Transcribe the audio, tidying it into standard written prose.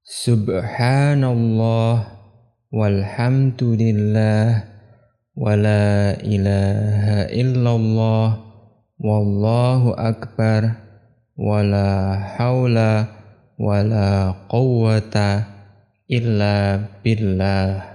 Subhanallah walhamdulillah wa la ilaha illallah wallahu akbar wa la haula wa la quwwata illa billah.